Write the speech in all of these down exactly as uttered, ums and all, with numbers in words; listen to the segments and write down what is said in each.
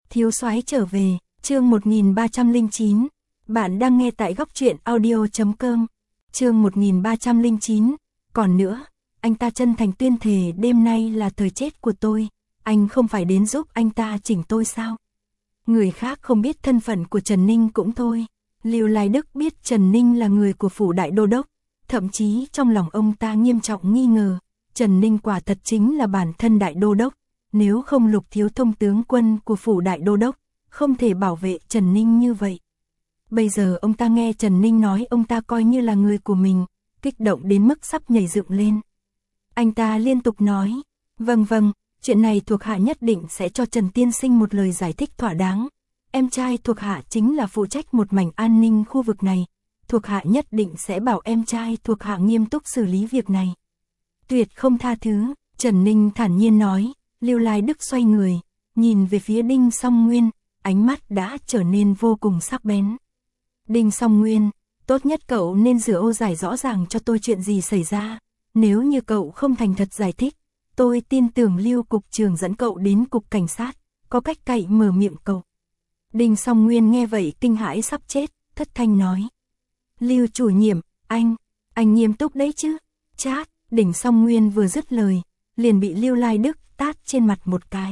Thiếu soái trở về, chương một nghìn ba trăm lẻ chín. Bạn đang nghe tại góc truyện audio chấm com. Chương một nghìn ba trăm lẻ chín. Còn nữa, anh ta chân thành tuyên thề đêm nay là thời chết của tôi, anh không phải đến giúp anh ta chỉnh tôi sao? Người khác không biết thân phận của Trần Ninh cũng thôi. Lưu Lai Đức biết Trần Ninh là người của phủ đại đô đốc, thậm chí trong lòng ông ta nghiêm trọng nghi ngờ, Trần Ninh quả thật chính là bản thân đại đô đốc, nếu không Lục thiếu thông tướng quân của phủ đại đô đốc, không thể bảo vệ Trần Ninh như vậy. Bây giờ ông ta nghe Trần Ninh nói ông ta coi như là người của mình, kích động đến mức sắp nhảy dựng lên. Anh ta liên tục nói, vâng vâng, chuyện này thuộc hạ nhất định sẽ cho Trần Tiên Sinh một lời giải thích thỏa đáng. Em trai thuộc hạ chính là phụ trách một mảnh an ninh khu vực này, thuộc hạ nhất định sẽ bảo em trai thuộc hạ nghiêm túc xử lý việc này. Tuyệt không tha thứ, Trần Ninh thản nhiên nói. Lưu Lai Đức xoay người, nhìn về phía Đinh Song Nguyên, ánh mắt đã trở nên vô cùng sắc bén. Đinh Song Nguyên, tốt nhất cậu nên rửa ô giải rõ ràng cho tôi chuyện gì xảy ra, nếu như cậu không thành thật giải thích, tôi tin tưởng Lưu cục trưởng dẫn cậu đến cục cảnh sát, có cách cậy mở miệng cậu. Đinh Song Nguyên nghe vậy kinh hãi sắp chết, thất thanh nói. Lưu chủ nhiệm, anh, anh nghiêm túc đấy chứ? Chát, Đinh Song Nguyên vừa dứt lời, liền bị Lưu Lai Đức tát trên mặt một cái.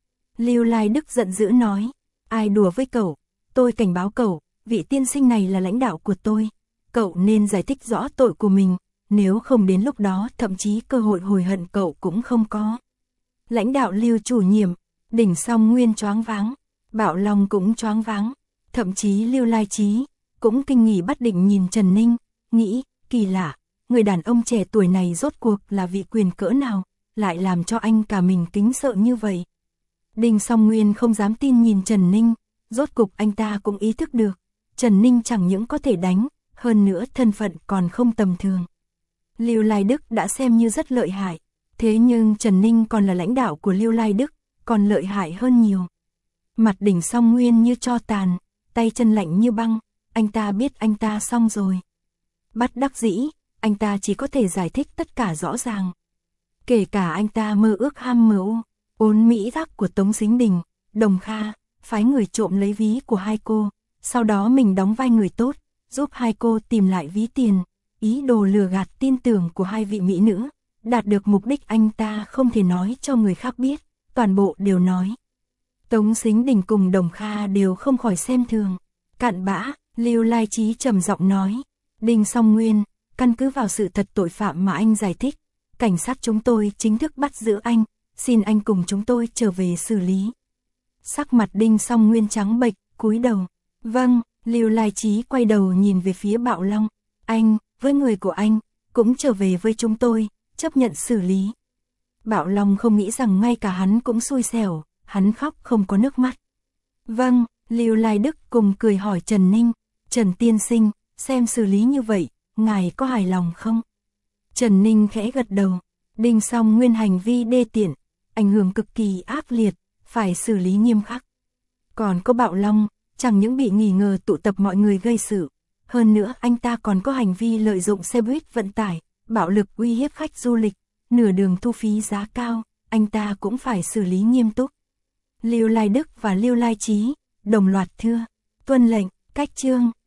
Lưu Lai Đức giận dữ nói, ai đùa với cậu, tôi cảnh báo cậu, vị tiên sinh này là lãnh đạo của tôi, cậu nên giải thích rõ tội của mình, nếu không đến lúc đó thậm chí cơ hội hồi hận cậu cũng không có. Lãnh đạo Lưu chủ nhiệm, Đỉnh Song Nguyên choáng váng, Bảo Long cũng choáng váng, thậm chí Lưu Lai Chí cũng kinh nghỉ bắt định nhìn Trần Ninh, nghĩ, kỳ lạ, người đàn ông trẻ tuổi này rốt cuộc là vị quyền cỡ nào, lại làm cho anh cả mình kính sợ như vậy. Đinh Song Nguyên không dám tin nhìn Trần Ninh, rốt cục anh ta cũng ý thức được, Trần Ninh chẳng những có thể đánh, hơn nữa thân phận còn không tầm thường. Lưu Lai Đức đã xem như rất lợi hại, thế nhưng Trần Ninh còn là lãnh đạo của Lưu Lai Đức, còn lợi hại hơn nhiều. Mặt Đỉnh Song Nguyên như tro tàn, tay chân lạnh như băng, anh ta biết anh ta xong rồi. Bất đắc dĩ, anh ta chỉ có thể giải thích tất cả rõ ràng. Kể cả anh ta mơ ước ham mưu, ốn mỹ giác của Tống Sính Đình, Đồng Kha, phái người trộm lấy ví của hai cô, sau đó mình đóng vai người tốt, giúp hai cô tìm lại ví tiền, ý đồ lừa gạt tin tưởng của hai vị mỹ nữ, đạt được mục đích anh ta không thể nói cho người khác biết, toàn bộ đều nói. Tống Sính Đình cùng Đồng Kha đều không khỏi xem thường, cặn bã, Lưu Lai Chí trầm giọng nói, Đinh Song Nguyên, căn cứ vào sự thật tội phạm mà anh giải thích, cảnh sát chúng tôi chính thức bắt giữ anh, xin anh cùng chúng tôi trở về xử lý. Sắc mặt Đinh Song Nguyên trắng bệch, cúi đầu. Vâng, Lưu Lai Chí quay đầu nhìn về phía Bảo Long. Anh, với người của anh, cũng trở về với chúng tôi, chấp nhận xử lý. Bảo Long không nghĩ rằng ngay cả hắn cũng xui xẻo, hắn khóc không có nước mắt. Vâng, Lưu Lai Đức cùng cười hỏi Trần Ninh. Trần Tiên Sinh, xem xử lý như vậy, ngài có hài lòng không? Trần Ninh khẽ gật đầu. Đinh Song Nguyên hành vi đê tiện, ảnh hưởng cực kỳ ác liệt, phải xử lý nghiêm khắc. Còn có Bảo Long, chẳng những bị nghi ngờ tụ tập mọi người gây sự, hơn nữa anh ta còn có hành vi lợi dụng xe buýt vận tải, bạo lực uy hiếp khách du lịch, nửa đường thu phí giá cao, anh ta cũng phải xử lý nghiêm túc. Lưu Lai Đức và Lưu Lai Chí đồng loạt thưa, tuân lệnh, cách chương.